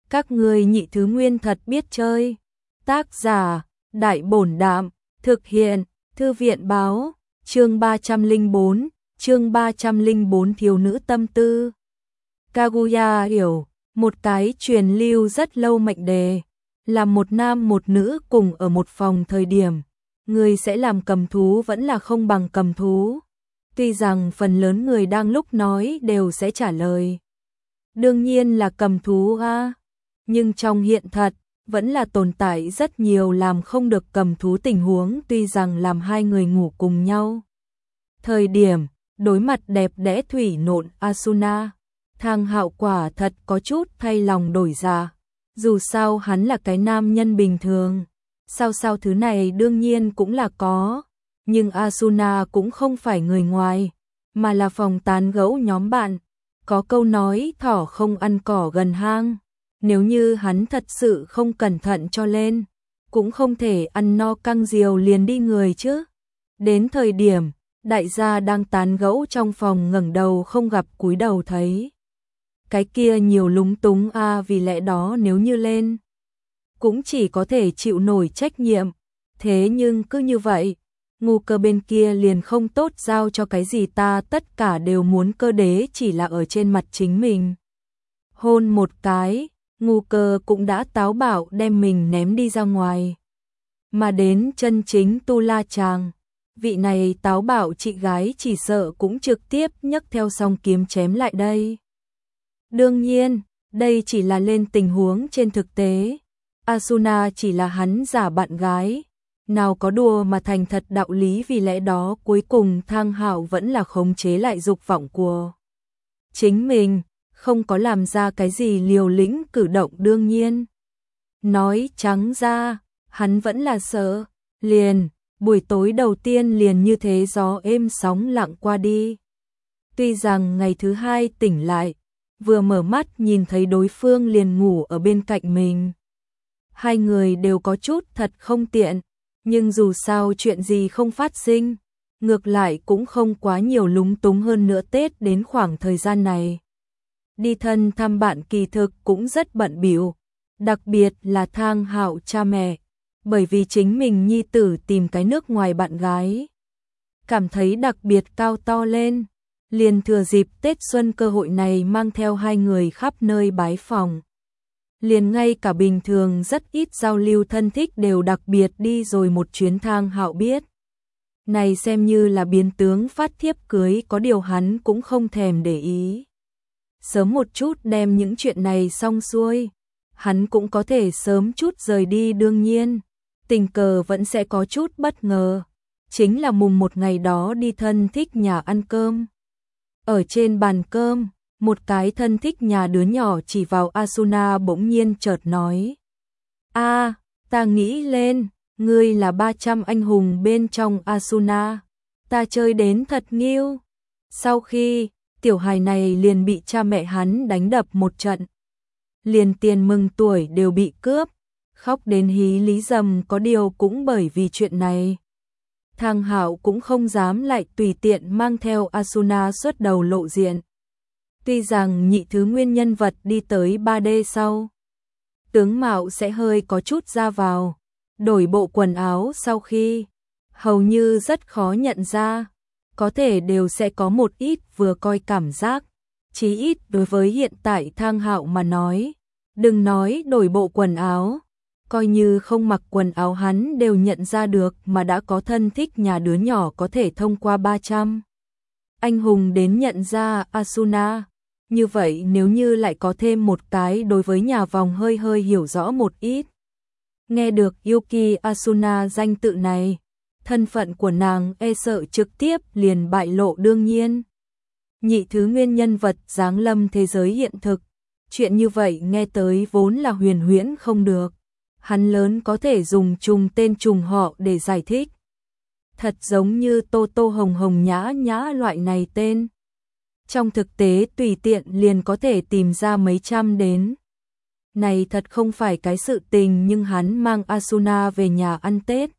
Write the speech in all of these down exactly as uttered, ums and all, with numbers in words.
Các ngươi nhị thứ nguyên thật biết chơi. Tác giả, Đại Bổn Đạm, thực hiện, Thư viện Báo, chương ba trăm lẻ bốn, chương ba trăm lẻ bốn thiếu nữ tâm tư. Kaguya hiểu, một cái truyền lưu rất lâu mệnh đề, là một nam một nữ cùng ở một phòng thời điểm, người sẽ làm cầm thú vẫn là không bằng cầm thú. Tuy rằng phần lớn người đang lúc nói đều sẽ trả lời. Đương nhiên là cầm thú a, nhưng trong hiện thật, vẫn là tồn tại rất nhiều làm không được cầm thú tình huống tuy rằng làm hai người ngủ cùng nhau. Thời điểm, đối mặt đẹp đẽ thủy nộn Asuna, Thang Hạo quả thật có chút thay lòng đổi dạ. Dù sao hắn là cái nam nhân bình thường, sao sao thứ này đương nhiên cũng là có, nhưng Asuna cũng không phải người ngoài, mà là phòng tán gẫu nhóm bạn. Có câu nói thỏ không ăn cỏ gần hang, nếu như hắn thật sự không cẩn thận cho lên, cũng không thể ăn no căng diều liền đi người chứ. Đến thời điểm, đại gia đang tán gẫu trong phòng ngẩng đầu không gặp cúi đầu thấy. Cái kia nhiều lúng túng a à, vì lẽ đó nếu như lên, cũng chỉ có thể chịu nổi trách nhiệm. Thế nhưng cứ như vậy, ngu cơ bên kia liền không tốt giao cho cái gì ta tất cả đều muốn cơ đế chỉ là ở trên mặt chính mình. Hôn một cái, ngu cơ cũng đã táo bạo đem mình ném đi ra ngoài. Mà đến chân chính tu la chàng, vị này táo bạo chị gái chỉ sợ cũng trực tiếp nhấc theo song kiếm chém lại đây. Đương nhiên, đây chỉ là lên tình huống trên thực tế. Asuna chỉ là hắn giả bạn gái, nào có đùa mà thành thật đạo lý, vì lẽ đó cuối cùng Thang Hạo vẫn là khống chế lại dục vọng của chính mình, không có làm ra cái gì liều lĩnh cử động. Đương nhiên, nói trắng ra, hắn vẫn là sợ. Liền, buổi tối đầu tiên liền như thế gió êm sóng lặng qua đi. Tuy rằng ngày thứ hai tỉnh lại, vừa mở mắt nhìn thấy đối phương liền ngủ ở bên cạnh mình. Hai người đều có chút thật không tiện, nhưng dù sao chuyện gì không phát sinh, ngược lại cũng không quá nhiều lúng túng. Hơn nữa Tết đến khoảng thời gian này, đi thân thăm bạn kỳ thực cũng rất bận bịu, đặc biệt là Thang Hạo cha mẹ, bởi vì chính mình nhi tử tìm cái nước ngoài bạn gái, cảm thấy đặc biệt cao to lên, liền thừa dịp Tết xuân cơ hội này mang theo hai người khắp nơi bái phỏng. Liền ngay cả bình thường rất ít giao lưu thân thích đều đặc biệt đi rồi một chuyến. Thang Hạo biết này xem như là biến tướng phát thiếp cưới, có điều hắn cũng không thèm để ý. Sớm một chút đem những chuyện này xong xuôi, hắn cũng có thể sớm chút rời đi. Đương nhiên, tình cờ vẫn sẽ có chút bất ngờ, chính là mùng một ngày đó đi thân thích nhà ăn cơm. Ở trên bàn cơm, một cái thân thích nhà đứa nhỏ chỉ vào Asuna bỗng nhiên chợt nói: "A, ta nghĩ lên, ngươi là ba trăm anh hùng bên trong Asuna, ta chơi đến thật nghiêu." Sau khi, tiểu hài này liền bị cha mẹ hắn đánh đập một trận, liền tiền mừng tuổi đều bị cướp, khóc đến hí lý rầm. Có điều cũng bởi vì chuyện này, Thang Hạo cũng không dám lại tùy tiện mang theo Asuna xuất đầu lộ diện. Tuy rằng nhị thứ nguyên nhân vật đi tới ba D sau, tướng mạo sẽ hơi có chút ra vào, đổi bộ quần áo sau khi, hầu như rất khó nhận ra, có thể đều sẽ có một ít vừa coi cảm giác, chí ít đối với hiện tại Thang Hạo mà nói, đừng nói đổi bộ quần áo, coi như không mặc quần áo hắn đều nhận ra được, mà đã có thân thích nhà đứa nhỏ có thể thông qua ba trăm anh hùng đến nhận ra Asuna. Như vậy nếu như lại có thêm một cái đối với nhà vòng hơi hơi hiểu rõ một ít, nghe được Yuki Asuna danh tự này, thân phận của nàng e sợ trực tiếp liền bại lộ. Đương nhiên, nhị thứ nguyên nhân vật giáng lâm thế giới hiện thực, chuyện như vậy nghe tới vốn là huyền huyễn không được, hắn lớn có thể dùng trùng tên trùng họ để giải thích. Thật giống như Tô Tô Hồng Hồng Nhã Nhã loại này tên, trong thực tế tùy tiện liền có thể tìm ra mấy trăm đến. Này thật không phải cái sự tình, nhưng hắn mang Asuna về nhà ăn Tết,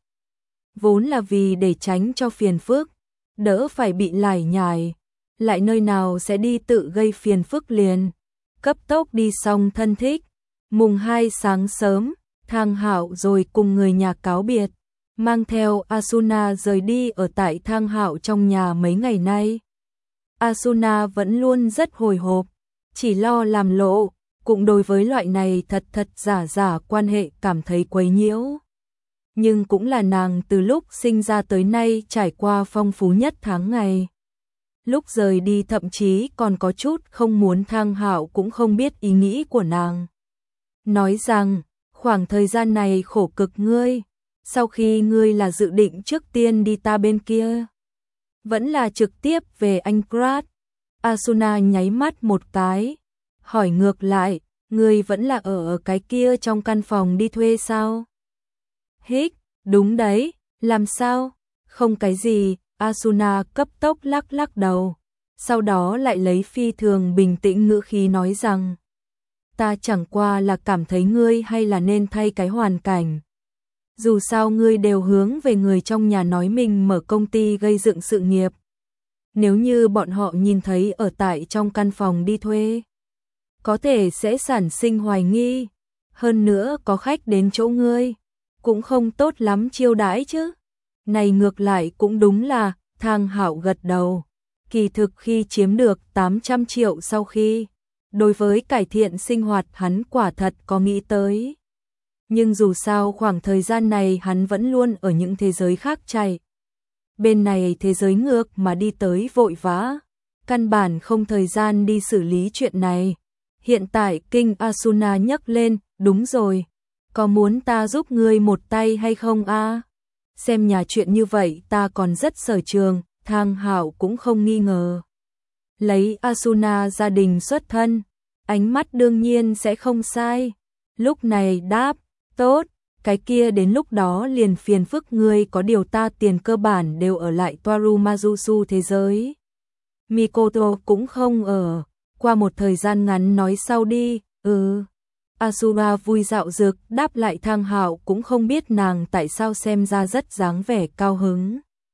vốn là vì để tránh cho phiền phức, đỡ phải bị lải nhải, lại nơi nào sẽ đi tự gây phiền phức liền. Cấp tốc đi xong thân thích, Mùng hai sáng sớm, Thang Hạo rồi cùng người nhà cáo biệt, mang theo Asuna rời đi ở tại Thang Hạo trong nhà mấy ngày nay. Asuna vẫn luôn rất hồi hộp, chỉ lo làm lộ, cũng đối với loại này thật thật giả giả quan hệ cảm thấy quấy nhiễu. Nhưng cũng là nàng từ lúc sinh ra tới nay trải qua phong phú nhất tháng ngày. Lúc rời đi thậm chí còn có chút không muốn Thang Hạo cũng không biết ý nghĩ của nàng. Nói rằng, khoảng thời gian này khổ cực ngươi, sau khi ngươi là dự định trước tiên đi ta bên kia, vẫn là trực tiếp về Ankrat. Asuna nháy mắt một cái, hỏi ngược lại, ngươi vẫn là ở cái kia trong căn phòng đi thuê sao? Hích, đúng đấy, làm sao? Không cái gì, Asuna cấp tốc lắc lắc đầu, sau đó lại lấy phi thường bình tĩnh ngữ khí nói rằng, ta chẳng qua là cảm thấy ngươi hay là nên thay cái hoàn cảnh. Dù sao ngươi đều hướng về người trong nhà nói mình mở công ty gây dựng sự nghiệp. Nếu như bọn họ nhìn thấy ở tại trong căn phòng đi thuê, có thể sẽ sản sinh hoài nghi. Hơn nữa có khách đến chỗ ngươi, cũng không tốt lắm chiêu đãi chứ. Này ngược lại cũng đúng là, Thang Hạo gật đầu. Kỳ thực khi chiếm được tám trăm triệu sau khi, đối với cải thiện sinh hoạt hắn quả thật có nghĩ tới. Nhưng dù sao khoảng thời gian này hắn vẫn luôn ở những thế giới khác chạy. Bên này thế giới ngược mà đi tới vội vã, căn bản không thời gian đi xử lý chuyện này. Hiện tại Kinh Asuna nhấc lên, đúng rồi, có muốn ta giúp ngươi một tay hay không a? Xem nhà chuyện như vậy ta còn rất sở trường, Thang Hạo cũng không nghi ngờ. Lấy Asuna gia đình xuất thân, ánh mắt đương nhiên sẽ không sai. Lúc này đáp, tốt, cái kia đến lúc đó liền phiền phức ngươi, có điều ta tiền cơ bản đều ở lại Toarumazusu thế giới. Mikoto cũng không ở, qua một thời gian ngắn nói sau đi, ừ. Asuna vui dạo dực đáp lại. Thang Hạo cũng không biết nàng tại sao xem ra rất dáng vẻ cao hứng.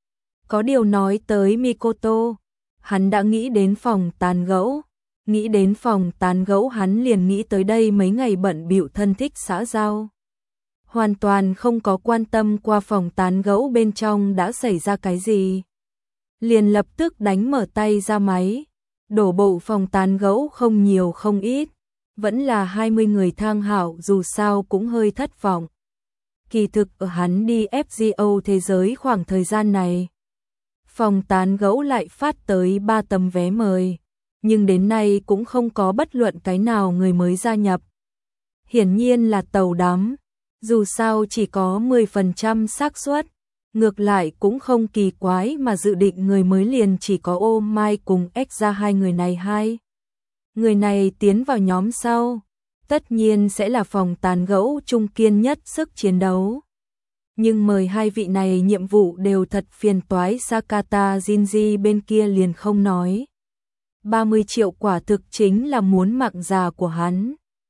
Có điều nói tới Mikoto, hắn đã nghĩ đến phòng tán gẫu. Nghĩ đến phòng tán gẫu hắn liền nghĩ tới đây mấy ngày bận bịu thân thích xã giao. Hoàn toàn không có quan tâm qua phòng tán gẫu bên trong đã xảy ra cái gì. Liền lập tức đánh mở tay ra máy. Đổ bộ phòng tán gẫu không nhiều không ít. Vẫn là hai mươi người. Thang Hạo dù sao cũng hơi thất vọng. Kỳ thực ở hắn đi ép giê ô thế giới khoảng thời gian này, phòng tán gẫu lại phát tới ba tấm vé mời, nhưng đến nay cũng không có bất luận cái nào người mới gia nhập. Hiển nhiên là tàu đắm, dù sao chỉ có mười phần trăm xác suất, ngược lại cũng không kỳ quái mà dự định người mới liền chỉ có Oh My cùng X ra hai người này hai. Người này tiến vào nhóm sau, tất nhiên sẽ là phòng tán gẫu trung kiên nhất sức chiến đấu. Nhưng mời hai vị này nhiệm vụ đều thật phiền toái, Sakata Jinji bên kia liền không nói. ba mươi triệu quả thực chính là muốn mạng già của hắn.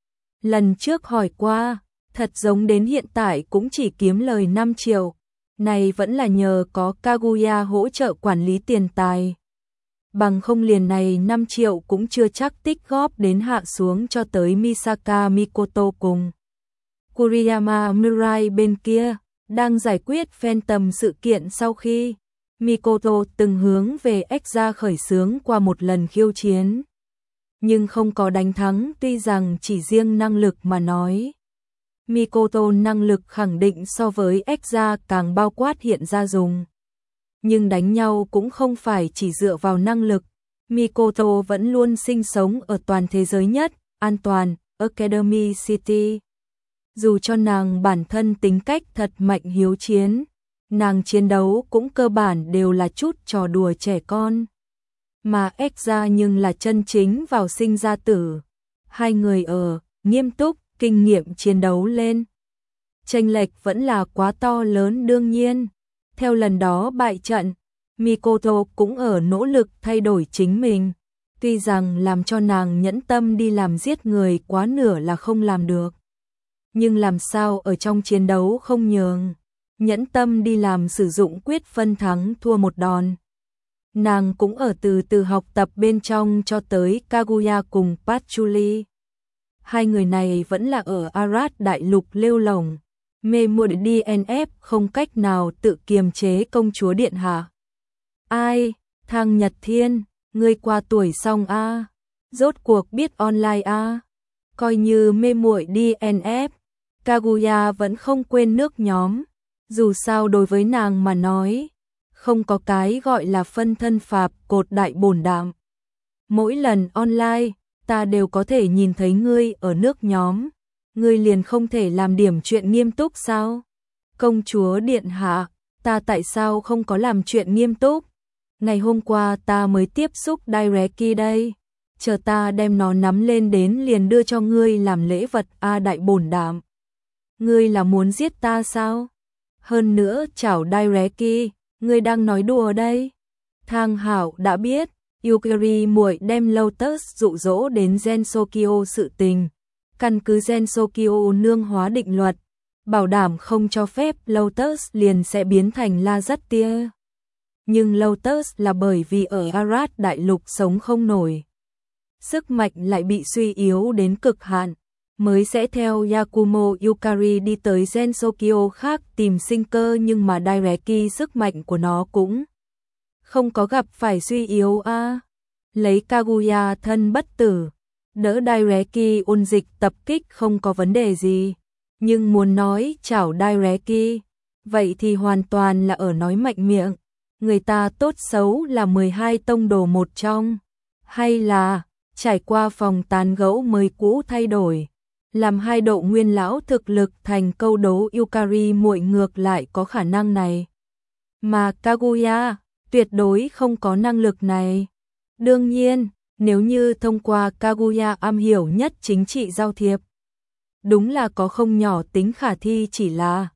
Lần trước hỏi qua, thật giống đến hiện tại cũng chỉ kiếm lời năm triệu. Này vẫn là nhờ có Kaguya hỗ trợ quản lý tiền tài. Bằng không liền này năm triệu cũng chưa chắc tích góp đến, hạ xuống cho tới Misaka Mikoto cùng Kuriyama Mirai bên kia, đang giải quyết Phantom sự kiện sau khi Mikoto từng hướng về X ra khởi xướng qua một lần khiêu chiến. Nhưng không có đánh thắng, tuy rằng chỉ riêng năng lực mà nói. Mikoto năng lực khẳng định so với X ra càng bao quát hiện ra dùng. Nhưng đánh nhau cũng không phải chỉ dựa vào năng lực. Mikoto vẫn luôn sinh sống ở toàn thế giới nhất, an toàn, Academy City. Dù cho nàng bản thân tính cách thật mạnh hiếu chiến, nàng chiến đấu cũng cơ bản đều là chút trò đùa trẻ con. Mà X ra nhưng là chân chính vào sinh ra tử. Hai người ở, nghiêm túc, kinh nghiệm chiến đấu lên. Chênh lệch vẫn là quá to lớn đương nhiên. Theo lần đó bại trận, Mikoto cũng ở nỗ lực thay đổi chính mình. Tuy rằng làm cho nàng nhẫn tâm đi làm giết người quá nửa là không làm được. Nhưng làm sao ở trong chiến đấu không nhường, nhẫn tâm đi làm sử dụng quyết phân thắng thua một đòn. Nàng cũng ở từ từ học tập bên trong cho tới Kaguya cùng Patchouli. hai người này vẫn là ở Arad đại lục lêu lổng, mê muội đê en ép không cách nào tự kiềm chế công chúa điện hạ. Ai, Thang Nhật Thiên, ngươi qua tuổi xong a, rốt cuộc biết online a. Coi như mê muội đê en ép, Kaguya vẫn không quên nước nhóm, dù sao đối với nàng mà nói, không có cái gọi là phân thân phạp cột đại bổn đạm. Mỗi lần online, ta đều có thể nhìn thấy ngươi ở nước nhóm, ngươi liền không thể làm điểm chuyện nghiêm túc sao? Công chúa điện hạ, ta tại sao không có làm chuyện nghiêm túc? Ngày hôm qua ta mới tiếp xúc Direki đây, chờ ta đem nó nắm lên đến liền đưa cho ngươi làm lễ vật a đại bổn đạm. Ngươi là muốn giết ta sao? Hơn nữa chảo Direki, ngươi đang nói đùa đây. Thang Hạo đã biết, Yukari muội đem Lotus dụ dỗ đến Gensokyo sự tình. Căn cứ Gensokyo nương hóa định luật, bảo đảm không cho phép Lotus liền sẽ biến thành Lazartia. Nhưng Lotus là bởi vì ở Arad đại lục sống không nổi, sức mạnh lại bị suy yếu đến cực hạn, mới sẽ theo Yakumo Yukari đi tới Gensokyo khác tìm sinh cơ, nhưng mà Direki sức mạnh của nó cũng không có gặp phải suy yếu a. À. Lấy Kaguya thân bất tử, đỡ Direki ôn dịch tập kích không có vấn đề gì, nhưng muốn nói chảo Direki, vậy thì hoàn toàn là ở nói mạnh miệng. Người ta tốt xấu là mười hai tông đồ một trong, hay là trải qua phòng tán gẫu mới cũ thay đổi, làm hai độ nguyên lão thực lực thành câu đấu Yukari muội ngược lại có khả năng này. Mà Kaguya tuyệt đối không có năng lực này. Đương nhiên, nếu như thông qua Kaguya am hiểu nhất chính trị giao thiệp, đúng là có không nhỏ tính khả thi, chỉ là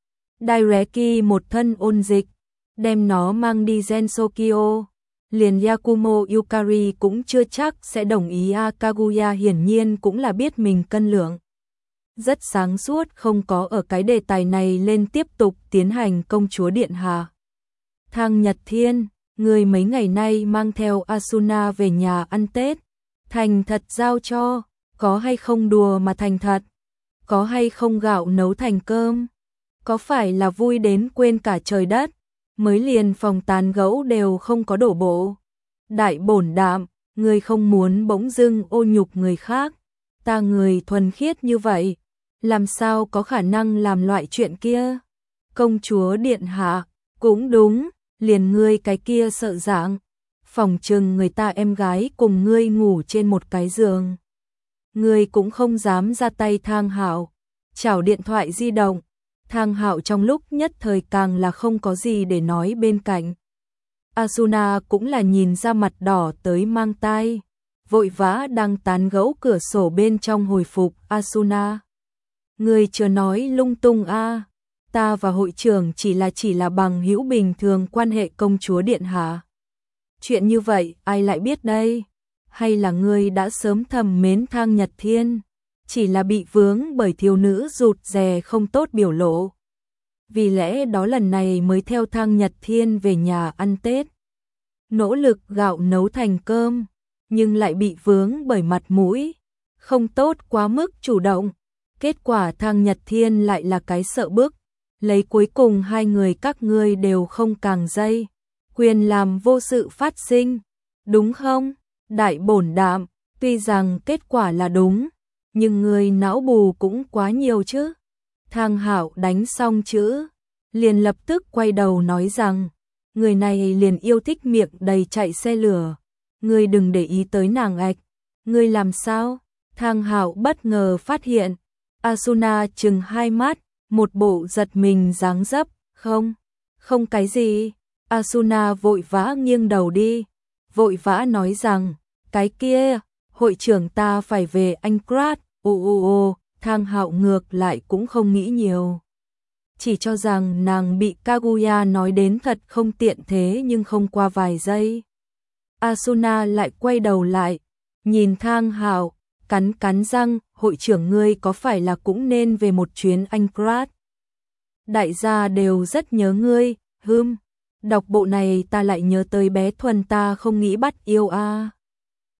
Direki một thân ôn dịch, đem nó mang đi Gensokyo, liền Yakumo Yukari cũng chưa chắc sẽ đồng ý a. Kaguya hiển nhiên cũng là biết mình cân lượng rất sáng suốt, không có ở cái đề tài này lên tiếp tục tiến hành. Công chúa điện hạ. Thang Nhật Thiên, người mấy ngày nay mang theo Asuna về nhà ăn Tết, thành thật giao cho, có hay không đùa mà thành thật, có hay không gạo nấu thành cơm, có phải là vui đến quên cả trời đất, mới liền phòng tán gẫu đều không có đổ bộ. Đại bổn đạm, người không muốn bỗng dưng ô nhục người khác, ta người thuần khiết như vậy, làm sao có khả năng làm loại chuyện kia. Công chúa điện hạ, cũng đúng, liền ngươi cái kia sợ dạng, phòng trừng người ta em gái cùng ngươi ngủ trên một cái giường, ngươi cũng không dám ra tay. Thang Hạo chảo điện thoại di động, Thang Hạo trong lúc nhất thời càng là không có gì để nói. Bên cạnh Asuna cũng là nhìn ra mặt đỏ tới mang tai, vội vã đang tán gẫu cửa sổ bên trong hồi phục. Asuna, người chưa nói lung tung a, ta và hội trưởng chỉ là chỉ là bằng hữu bình thường quan hệ. Công chúa điện hạ, chuyện như vậy ai lại biết đây? Hay là ngươi đã sớm thầm mến Thang Nhật Thiên, chỉ là bị vướng bởi thiếu nữ rụt rè không tốt biểu lộ, vì lẽ đó lần này mới theo Thang Nhật Thiên về nhà ăn Tết, nỗ lực gạo nấu thành cơm, nhưng lại bị vướng bởi mặt mũi không tốt quá mức chủ động. Kết quả Thang Nhật Thiên lại là cái sợ bức, lấy cuối cùng hai người các ngươi đều không càng dây, quyền làm vô sự phát sinh, đúng không? Đại bổn đạm, tuy rằng kết quả là đúng, nhưng người não bù cũng quá nhiều chứ. Thang Hạo đánh xong chữ, liền lập tức quay đầu nói rằng, người này liền yêu thích miệng đầy chạy xe lửa, ngươi đừng để ý tới nàng ạch. Ngươi làm sao? Thang Hạo bất ngờ phát hiện, Asuna chừng hai mắt, một bộ giật mình dáng dấp. Không, không cái gì. Asuna vội vã nghiêng đầu đi, vội vã nói rằng, cái kia, hội trưởng ta phải về Ankrat. Ồ ồ ồ, Thang Hạo ngược lại cũng không nghĩ nhiều, chỉ cho rằng nàng bị Kaguya nói đến thật không tiện. Thế nhưng không qua vài giây, Asuna lại quay đầu lại, nhìn Thang Hạo, cắn cắn răng, hội trưởng ngươi có phải là cũng nên về một chuyến Ankrat? Đại gia đều rất nhớ ngươi. Hừm, đọc bộ này ta lại nhớ tới bé Thuần, ta không nghĩ bắt yêu a. À.